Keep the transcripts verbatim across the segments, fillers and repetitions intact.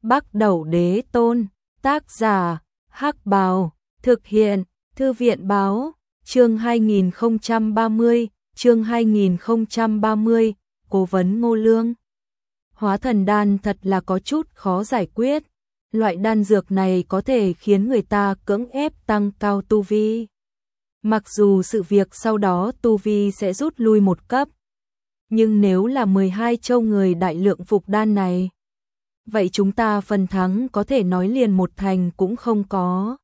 Bắc Đẩu Đế Tôn, tác giả, Hắc Bào, thực hiện, Thư viện báo, chương hai nghìn không trăm ba mươi, chương hai nghìn không trăm ba mươi, cố vấn Ngô Lương. Hóa thần đan thật là có chút khó giải quyết, loại đan dược này có thể khiến người ta cưỡng ép tăng cao tu vi. Mặc dù sự việc sau đó tu vi sẽ rút lui một cấp, nhưng nếu là mười hai châu người đại lượng phục đan này, vậy chúng ta phần thắng có thể nói liền một thành cũng không có.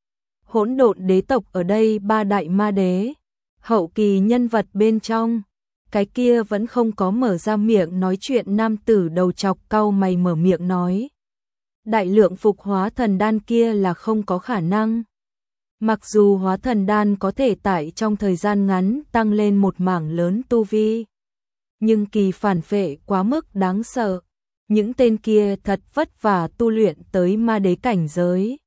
Hỗn độn đế tộc ở đây ba đại ma đế, hậu kỳ nhân vật bên trong, cái kia vẫn không có mở ra miệng nói chuyện nam tử đầu chọc cau mày mở miệng nói. Đại lượng phục hóa thần đan kia là không có khả năng. Mặc dù hóa thần đan có thể tại trong thời gian ngắn tăng lên một mảng lớn tu vi, nhưng kỳ phản phệ quá mức đáng sợ. Những tên kia thật vất vả tu luyện tới ma đế cảnh giới,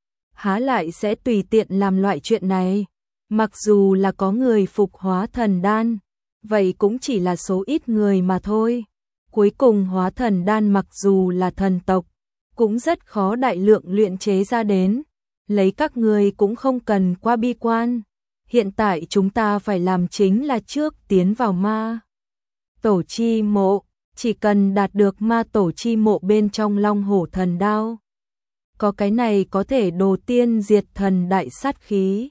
há lại sẽ tùy tiện làm loại chuyện này. Mặc dù là có người phục hóa thần đan, vậy cũng chỉ là số ít người mà thôi. Cuối cùng hóa thần đan mặc dù là thần tộc, cũng rất khó đại lượng luyện chế ra đến. Lấy các người cũng không cần quá bi quan. Hiện tại chúng ta phải làm chính là trước tiến vào ma tổ chi mộ. Chỉ cần đạt được ma tổ chi mộ bên trong long hổ thần đao, có cái này có thể đồ tiên diệt thần đại sát khí.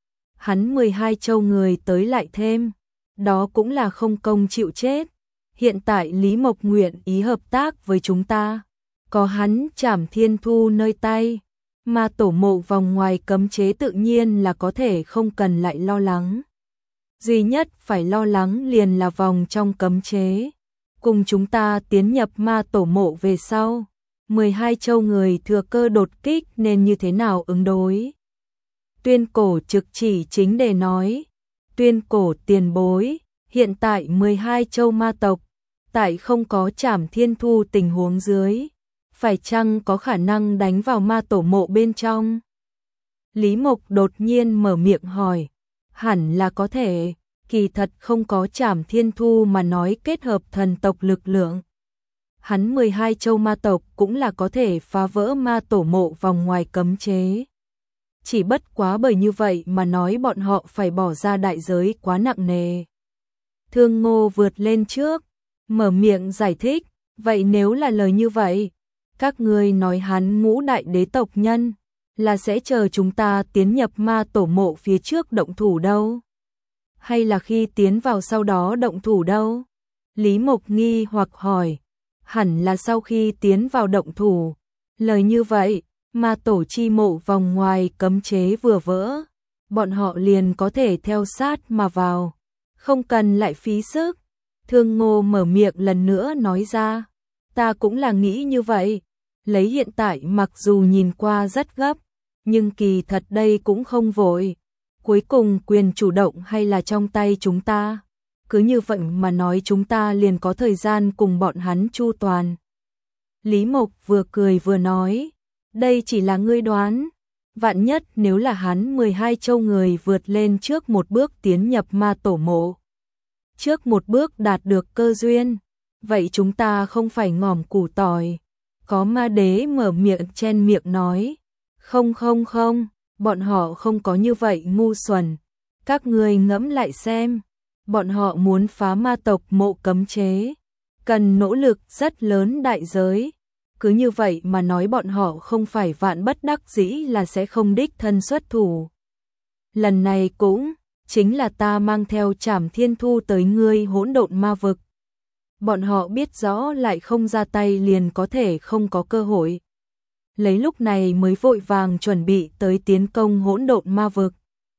Hắn mười hai châu người tới lại thêm, đó cũng là không công chịu chết. Hiện tại Lý Mộc nguyện ý hợp tác với chúng ta, có hắn Trảm Thiên Thu nơi tay, ma tổ mộ vòng ngoài cấm chế tự nhiên là có thể không cần lại lo lắng. Duy nhất phải lo lắng liền là vòng trong cấm chế. Cùng chúng ta tiến nhập ma tổ mộ về sau, mười hai châu người thừa cơ đột kích nên như thế nào ứng đối? Tuyên cổ trực chỉ chính đề nói, tuyên cổ tiền bối, hiện tại mười hai châu ma tộc, tại không có Trảm Thiên Thu tình huống dưới, phải chăng có khả năng đánh vào ma tổ mộ bên trong? Lý Mộc đột nhiên mở miệng hỏi, hẳn là có thể. Kỳ thật không có Trảm Thiên Thu mà nói kết hợp thần tộc lực lượng, hắn mười hai châu ma tộc cũng là có thể phá vỡ ma tổ mộ vòng ngoài cấm chế. Chỉ bất quá bởi như vậy mà nói bọn họ phải bỏ ra đại giới quá nặng nề. Thương Ngô vượt lên trước, mở miệng giải thích, vậy nếu là lời như vậy, các ngươi nói hắn ngũ đại đế tộc nhân, là sẽ chờ chúng ta tiến nhập ma tổ mộ phía trước động thủ đâu? Hay là khi tiến vào sau đó động thủ đâu? Lý Mộc nghi hoặc hỏi, hẳn là sau khi tiến vào động thủ. Lời như vậy, ma tổ chi mộ vòng ngoài cấm chế vừa vỡ, bọn họ liền có thể theo sát mà vào, không cần lại phí sức. Thương Ngô mở miệng lần nữa nói ra, ta cũng là nghĩ như vậy. Lấy hiện tại mặc dù nhìn qua rất gấp, nhưng kỳ thật đây cũng không vội. Cuối cùng quyền chủ động hay là trong tay chúng ta, cứ như vậy mà nói chúng ta liền có thời gian cùng bọn hắn chu toàn. Lý Mộc vừa cười vừa nói, đây chỉ là ngươi đoán, vạn nhất nếu là hắn mười hai châu người vượt lên trước một bước tiến nhập ma tổ mộ, trước một bước đạt được cơ duyên, vậy chúng ta không phải ngòm củ tỏi. Có ma đế mở miệng chen miệng nói, không không không, bọn họ không có như vậy ngu xuẩn. Các người ngẫm lại xem, bọn họ muốn phá ma tộc mộ cấm chế, cần nỗ lực rất lớn đại giới. Cứ như vậy mà nói bọn họ không phải vạn bất đắc dĩ là sẽ không đích thân xuất thủ. Lần này cũng chính là ta mang theo Trảm Thiên Thu tới ngươi hỗn độn ma vực. Bọn họ biết rõ lại không ra tay liền có thể không có cơ hội. Lấy lúc này mới vội vàng chuẩn bị tới tiến công hỗn độn ma vực.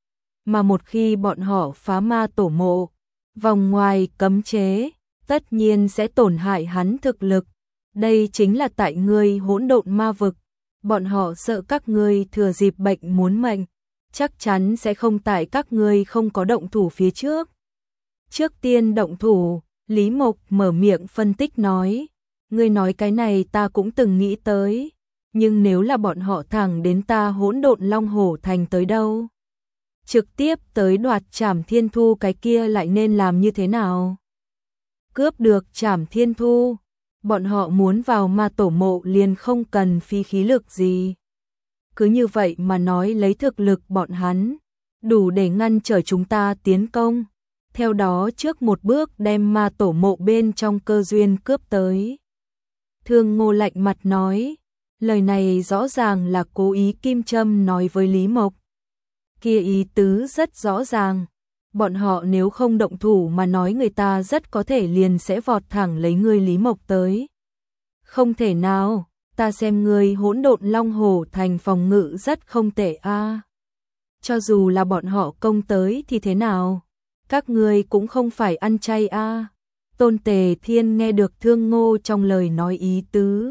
Mà một khi bọn họ phá ma tổ mộ, vòng ngoài cấm chế, tất nhiên sẽ tổn hại hắn thực lực. Đây chính là tại ngươi hỗn độn ma vực, bọn họ sợ các ngươi thừa dịp bệnh muốn mệnh, chắc chắn sẽ không tại các ngươi không có động thủ phía trước. Trước tiên động thủ, Lý Mộc mở miệng phân tích nói, ngươi nói cái này ta cũng từng nghĩ tới. Nhưng nếu là bọn họ thẳng đến ta hỗn độn Long Hổ Thành tới đâu? Trực tiếp tới đoạt Trảm Thiên Thu cái kia lại nên làm như thế nào? Cướp được Trảm Thiên Thu, bọn họ muốn vào ma tổ mộ liền không cần phí khí lực gì. Cứ như vậy mà nói lấy thực lực bọn hắn, đủ để ngăn trở chúng ta tiến công. Theo đó trước một bước đem ma tổ mộ bên trong cơ duyên cướp tới. Thương Ngô lạnh mặt nói, lời này rõ ràng là cố ý kim châm nói với Lý Mộc. Kia ý tứ rất rõ ràng, bọn họ nếu không động thủ mà nói người ta rất có thể liền sẽ vọt thẳng lấy ngươi Lý Mộc tới. Không thể nào, ta xem ngươi hỗn độn long hổ thành phòng ngự rất không tệ a. Cho dù là bọn họ công tới thì thế nào? Các ngươi cũng không phải ăn chay a. Tôn Tề Thiên nghe được Thương Ngô trong lời nói ý tứ.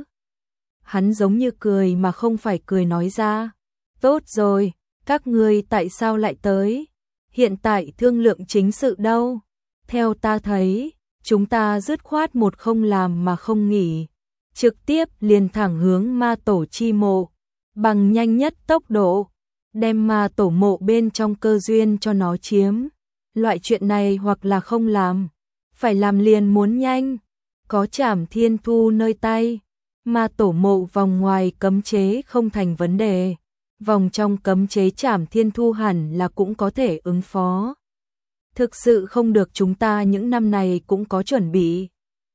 Hắn giống như cười mà không phải cười nói ra. Tốt rồi, các ngươi tại sao lại tới? Hiện tại thương lượng chính sự đâu? Theo ta thấy, chúng ta dứt khoát một không làm mà không nghỉ. Trực tiếp liền thẳng hướng ma tổ chi mộ. Bằng nhanh nhất tốc độ. Đem ma tổ mộ bên trong cơ duyên cho nó chiếm. Loại chuyện này hoặc là không làm. Phải làm liền muốn nhanh. Có Trảm Thiên Thu nơi tay. Ma tổ mộ vòng ngoài cấm chế không thành vấn đề. Vòng trong cấm chế Trảm Thiên Thu hẳn là cũng có thể ứng phó. Thực sự không được chúng ta những năm này cũng có chuẩn bị.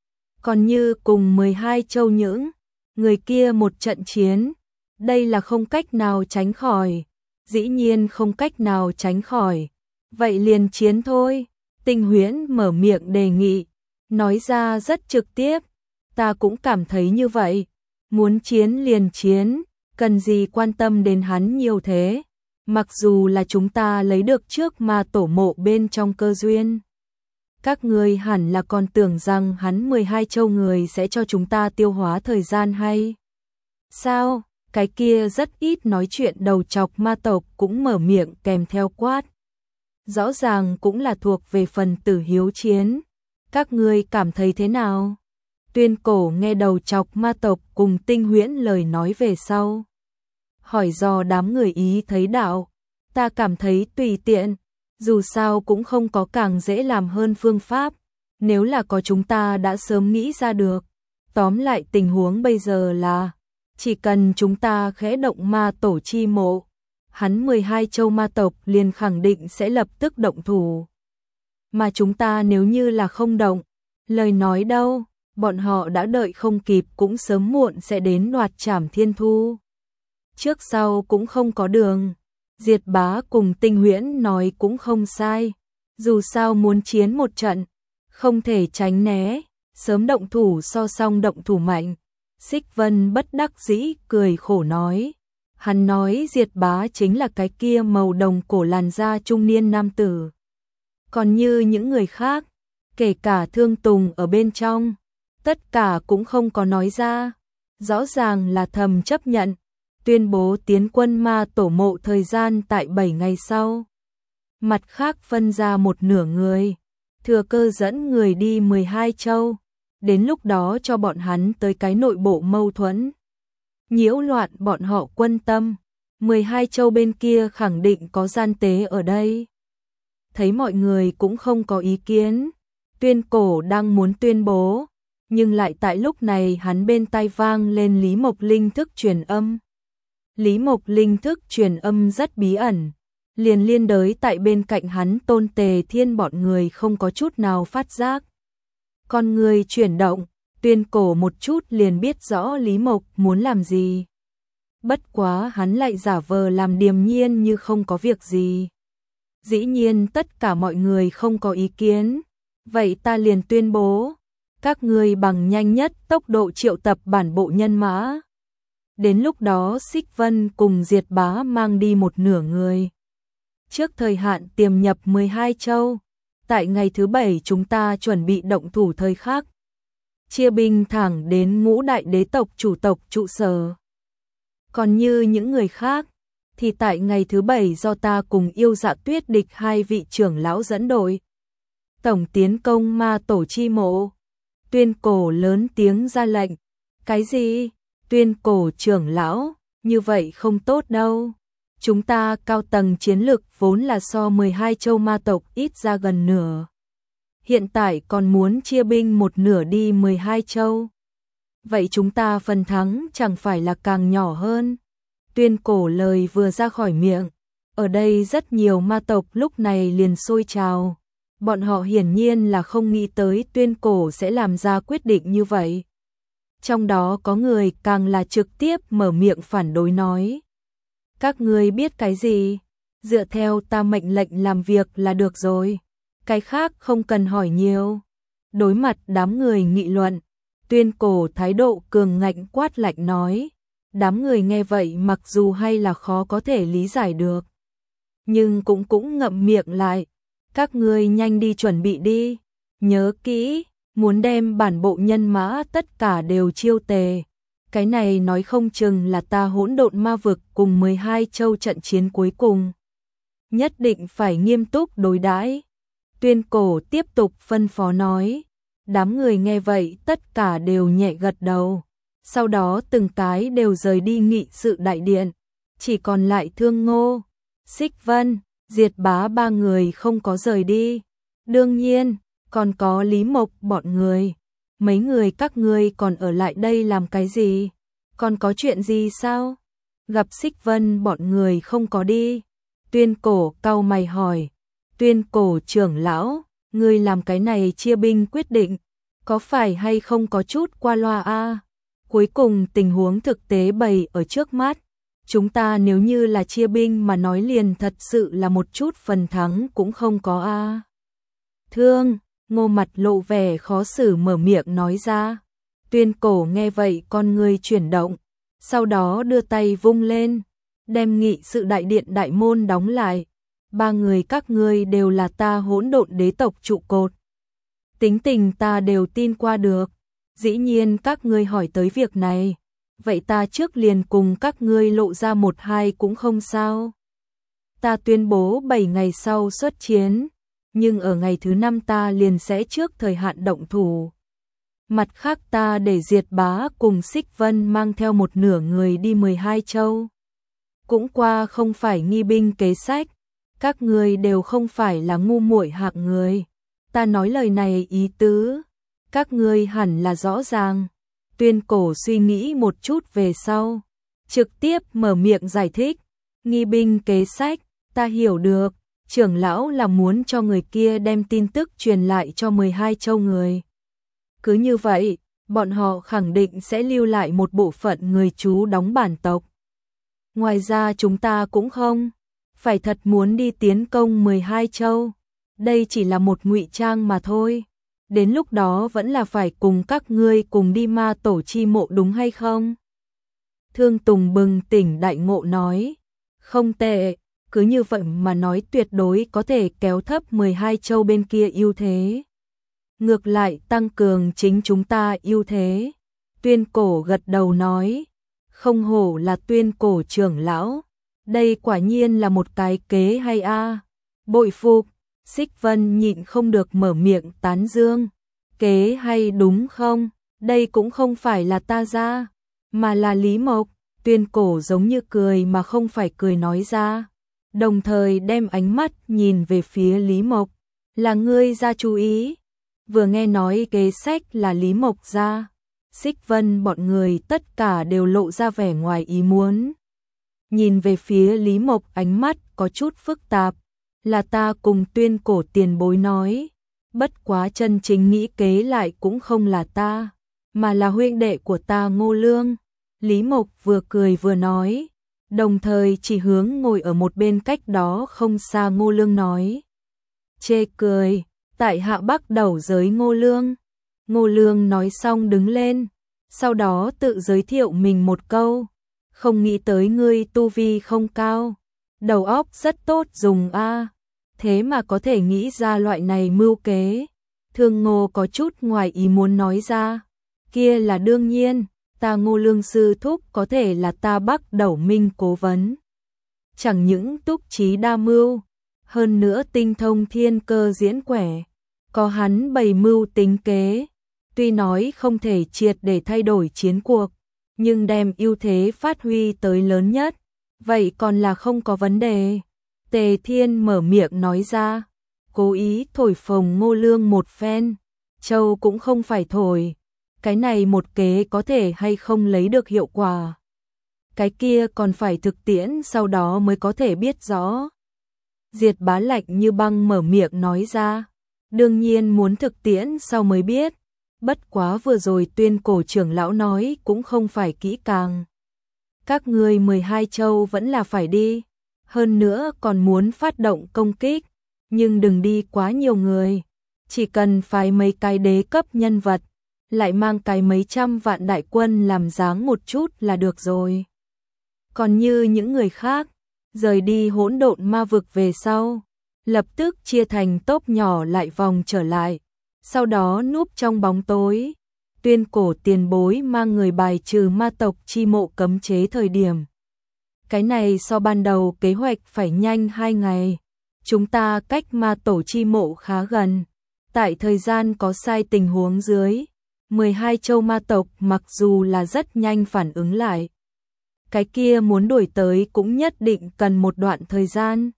Còn như cùng mười hai châu những người kia một trận chiến, đây là không cách nào tránh khỏi. Dĩ nhiên không cách nào tránh khỏi. Vậy liền chiến thôi. Tinh Huyễn mở miệng đề nghị, nói ra rất trực tiếp. Ta cũng cảm thấy như vậy. Muốn chiến liền chiến, cần gì quan tâm đến hắn nhiều thế. Mặc dù là chúng ta lấy được trước ma tổ mộ bên trong cơ duyên. Các ngươi hẳn là còn tưởng rằng hắn mười hai châu người sẽ cho chúng ta tiêu hóa thời gian hay? Sao? Cái kia rất ít nói chuyện đầu chọc ma tộc cũng mở miệng kèm theo quát. Rõ ràng cũng là thuộc về phần tử hiếu chiến. Các ngươi cảm thấy thế nào? Tuyên Cổ nghe đầu chọc ma tộc cùng Tinh Huyễn lời nói về sau. Hỏi dò đám người ý thấy đạo. Ta cảm thấy tùy tiện. Dù sao cũng không có càng dễ làm hơn phương pháp. Nếu là có chúng ta đã sớm nghĩ ra được. Tóm lại tình huống bây giờ là chỉ cần chúng ta khẽ động ma tổ chi mộ, hắn mười hai châu ma tộc liền khẳng định sẽ lập tức động thủ. Mà chúng ta nếu như là không động, lời nói đâu, bọn họ đã đợi không kịp cũng sớm muộn sẽ đến đoạt Trảm Thiên Thu. Trước sau cũng không có đường. Diệt Bá cùng Tinh Huyễn nói cũng không sai. Dù sao muốn chiến một trận, không thể tránh né, sớm động thủ so song động thủ mạnh. Xích Vân bất đắc dĩ cười khổ nói. Hắn nói Diệt Bá chính là cái kia màu đồng cổ làn da trung niên nam tử. Còn như những người khác, kể cả Thương Tùng ở bên trong, tất cả cũng không có nói ra. Rõ ràng là thầm chấp nhận, tuyên bố tiến quân ma tổ mộ thời gian tại bảy ngày sau. Mặt khác phân ra một nửa người, thừa cơ dẫn người đi mười hai châu. Đến lúc đó cho bọn hắn tới cái nội bộ mâu thuẫn. Nhiễu loạn bọn họ quân tâm. mười hai châu bên kia khẳng định có gian tế ở đây. Thấy mọi người cũng không có ý kiến. Tuyên Cổ đang muốn tuyên bố. Nhưng lại tại lúc này hắn bên tai vang lên Lý Mộc linh thức truyền âm. Lý Mộc linh thức truyền âm rất bí ẩn. Liền liên đới tại bên cạnh hắn Tôn Tề Thiên bọn người không có chút nào phát giác. Con người chuyển động, Tuyên Cổ một chút liền biết rõ Lý Mộc muốn làm gì. Bất quá hắn lại giả vờ làm điềm nhiên như không có việc gì. Dĩ nhiên tất cả mọi người không có ý kiến. Vậy ta liền tuyên bố. Các ngươi bằng nhanh nhất tốc độ triệu tập bản bộ nhân mã. Đến lúc đó Xích Vân cùng Diệt Bá mang đi một nửa người. Trước thời hạn tiềm nhập mười hai châu. Tại ngày thứ bảy chúng ta chuẩn bị động thủ thời khắc. Chia binh thẳng đến ngũ đại đế tộc chủ tộc trụ sở. Còn như những người khác, thì tại ngày thứ bảy do ta cùng Yêu Dạ Tuyết địch hai vị trưởng lão dẫn đội. Tổng tiến công ma tổ chi mộ. Tuyên Cổ lớn tiếng ra lệnh. Cái gì? Tuyên Cổ trưởng lão, như vậy không tốt đâu. Chúng ta cao tầng chiến lực vốn là so mười hai châu ma tộc ít ra gần nửa. Hiện tại còn muốn chia binh một nửa đi mười hai châu. vậy chúng ta phần thắng chẳng phải là càng nhỏ hơn. Tuyên Cổ lời vừa ra khỏi miệng, ở đây rất nhiều ma tộc lúc này liền sôi trào. Bọn họ hiển nhiên là không nghĩ tới Tuyên Cổ sẽ làm ra quyết định như vậy. Trong đó có người càng là trực tiếp mở miệng phản đối nói. Các ngươi biết cái gì? Dựa theo ta mệnh lệnh làm việc là được rồi. Cái khác không cần hỏi nhiều. Đối mặt đám người nghị luận, Tuyên Cổ thái độ cường ngạnh quát lạnh nói. Đám người nghe vậy mặc dù hay là khó có thể lý giải được, nhưng cũng cũng ngậm miệng lại. Các ngươi nhanh đi chuẩn bị đi. Nhớ kỹ, muốn đem bản bộ nhân mã tất cả đều chiêu tề. Cái này nói không chừng là ta hỗn độn ma vực cùng mười hai châu trận chiến cuối cùng. Nhất định phải nghiêm túc đối đãi. Tuyên Cổ tiếp tục phân phó nói. Đám người nghe vậy tất cả đều nhẹ gật đầu. Sau đó từng cái đều rời đi nghị sự đại điện. Chỉ còn lại Thương Ngô, Xích Vân, Diệt Bá ba người không có rời đi. Đương nhiên, còn có Lý Mộc bọn người. Mấy người các ngươi còn ở lại đây làm cái gì? Còn có chuyện gì sao? Gặp Xích Vân bọn người không có đi. Tuyên Cổ cau mày hỏi. Tuyên Cổ trưởng lão, ngươi làm cái này chia binh quyết định, có phải hay không có chút qua loa a? Cuối cùng tình huống thực tế bày ở trước mắt. Chúng ta nếu như là chia binh mà nói liền thật sự là một chút phần thắng cũng không có a. Thương, Ngô mặt lộ vẻ khó xử mở miệng nói ra. Tuyên Cổ nghe vậy con người chuyển động, sau đó đưa tay vung lên, đem nghị sự đại điện đại môn đóng lại. Ba người các ngươi đều là ta hỗn độn đế tộc trụ cột. Tính tình ta đều tin qua được. Dĩ nhiên các ngươi hỏi tới việc này, vậy ta trước liền cùng các ngươi lộ ra một hai cũng không sao. Ta tuyên bố bảy ngày sau xuất chiến, nhưng ở ngày thứ năm ta liền sẽ trước thời hạn động thủ. Mặt khác ta để Diệt Bá cùng Xích Vân mang theo một nửa người đi mười hai châu. Cũng qua không phải nghi binh kế sách, các ngươi đều không phải là ngu muội hạng người. Ta nói lời này ý tứ, các ngươi hẳn là rõ ràng. Tuyên Cổ suy nghĩ một chút về sau, trực tiếp mở miệng giải thích. Nghi binh kế sách, ta hiểu được, trưởng lão là muốn cho người kia đem tin tức truyền lại cho mười hai châu người. Cứ như vậy, bọn họ khẳng định sẽ lưu lại một bộ phận người trú đóng bản tộc. Ngoài ra chúng ta cũng không phải thật muốn đi tiến công mười hai châu. Đây chỉ là một ngụy trang mà thôi. Đến lúc đó vẫn là phải cùng các ngươi cùng đi ma tổ chi mộ đúng hay không? Thương Tùng bừng tỉnh đại ngộ nói. Không tệ, cứ như vậy mà nói tuyệt đối có thể kéo thấp mười hai châu bên kia ưu thế. Ngược lại tăng cường chính chúng ta ưu thế. Tuyên Cổ gật đầu nói. Không hổ là Tuyên Cổ trưởng lão. Đây quả nhiên là một cái kế hay a. Bội phục. Xích Vân nhịn không được mở miệng tán dương. Kế hay đúng không? Đây cũng không phải là ta ra, mà là Lý Mộc. Tuyên Cổ giống như cười mà không phải cười nói ra. Đồng thời đem ánh mắt nhìn về phía Lý Mộc. Là ngươi ra chú ý. Vừa nghe nói kế sách là Lý Mộc ra, Xích Vân bọn người tất cả đều lộ ra vẻ ngoài ý muốn. Nhìn về phía Lý Mộc ánh mắt có chút phức tạp. Là ta cùng Tuyên Cổ tiền bối nói, bất quá chân chính nghĩ kế lại cũng không là ta, mà là huynh đệ của ta Ngô Lương. Lý Mộc vừa cười vừa nói, đồng thời chỉ hướng ngồi ở một bên cách đó không xa Ngô Lương nói. Chê cười, tại hạ bắt đầu giới Ngô Lương. Ngô Lương nói xong đứng lên, sau đó tự giới thiệu mình một câu. Không nghĩ tới ngươi tu vi không cao, đầu óc rất tốt dùng a. Thế mà có thể nghĩ ra loại này mưu kế. Thương Ngô có chút ngoài ý muốn nói ra. Kia là đương nhiên, ta Ngô Lương sư thúc có thể là ta Bắc Đẩu Minh cố vấn. Chẳng những túc trí đa mưu, hơn nữa tinh thông thiên cơ diễn quẻ. Có hắn bày mưu tính kế. Tuy nói không thể triệt để thay đổi chiến cuộc, nhưng đem ưu thế phát huy tới lớn nhất, vậy còn là không có vấn đề. Tề Thiên mở miệng nói ra, cố ý thổi phồng Ngô Lương một phen. Châu cũng không phải thổi, cái này một kế có thể hay không lấy được hiệu quả. Cái kia còn phải thực tiễn sau đó mới có thể biết rõ. Diệt Bá lạnh như băng mở miệng nói ra, đương nhiên muốn thực tiễn sau mới biết, bất quá vừa rồi Tuyên Cổ trưởng lão nói cũng không phải kỹ càng. Các ngươi mười hai châu vẫn là phải đi, hơn nữa còn muốn phát động công kích, nhưng đừng đi quá nhiều người, chỉ cần phái mấy cái đế cấp nhân vật, lại mang cái mấy trăm vạn đại quân làm dáng một chút là được rồi. Còn như những người khác, rời đi hỗn độn ma vực về sau, lập tức chia thành tốp nhỏ lại vòng trở lại, sau đó núp trong bóng tối. Tuyên Cổ tiền bối mang người bài trừ ma tộc chi mộ cấm chế thời điểm. Cái này so ban đầu kế hoạch phải nhanh hai ngày. Chúng ta cách ma tổ chi mộ khá gần. Tại thời gian có sai tình huống dưới, mười hai châu ma tộc mặc dù là rất nhanh phản ứng lại. Cái kia muốn đuổi tới cũng nhất định cần một đoạn thời gian.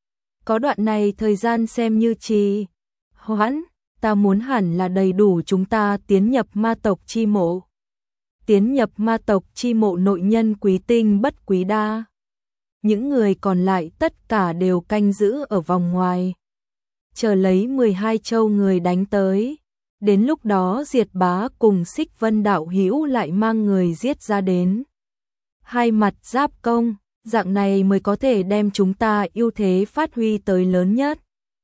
Có đoạn này thời gian xem như trì hoãn, ta muốn hẳn là đầy đủ chúng ta tiến nhập ma tộc chi mộ. Tiến nhập ma tộc chi mộ nội nhân quý tinh bất quý đa. Những người còn lại tất cả đều canh giữ ở vòng ngoài. Chờ lấy mười hai châu người đánh tới. Đến lúc đó Diệt Bá cùng Xích Vân đạo hữu lại mang người giết ra đến. Hai mặt giáp công, dạng này mới có thể đem chúng ta ưu thế phát huy tới lớn nhất.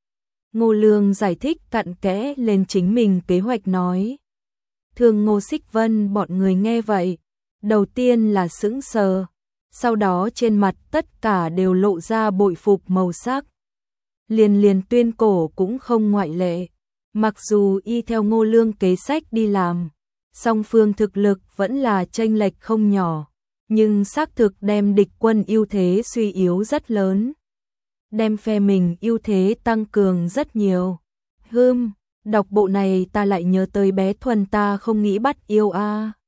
Ngô Lương giải thích cặn kẽ lên chính mình kế hoạch nói. Thường Ngô Xích Vân bọn người nghe vậy, đầu tiên là sững sờ, sau đó trên mặt tất cả đều lộ ra bội phục màu sắc. Liền liền Tuyên Cổ cũng không ngoại lệ, mặc dù y theo Ngô Lương kế sách đi làm, song phương thực lực vẫn là chênh lệch không nhỏ, nhưng xác thực đem địch quân ưu thế suy yếu rất lớn. Đem phe mình ưu thế tăng cường rất nhiều. Hừm, đọc bộ này ta lại nhớ tới bé Thuần ta không nghĩ bắt yêu a. À.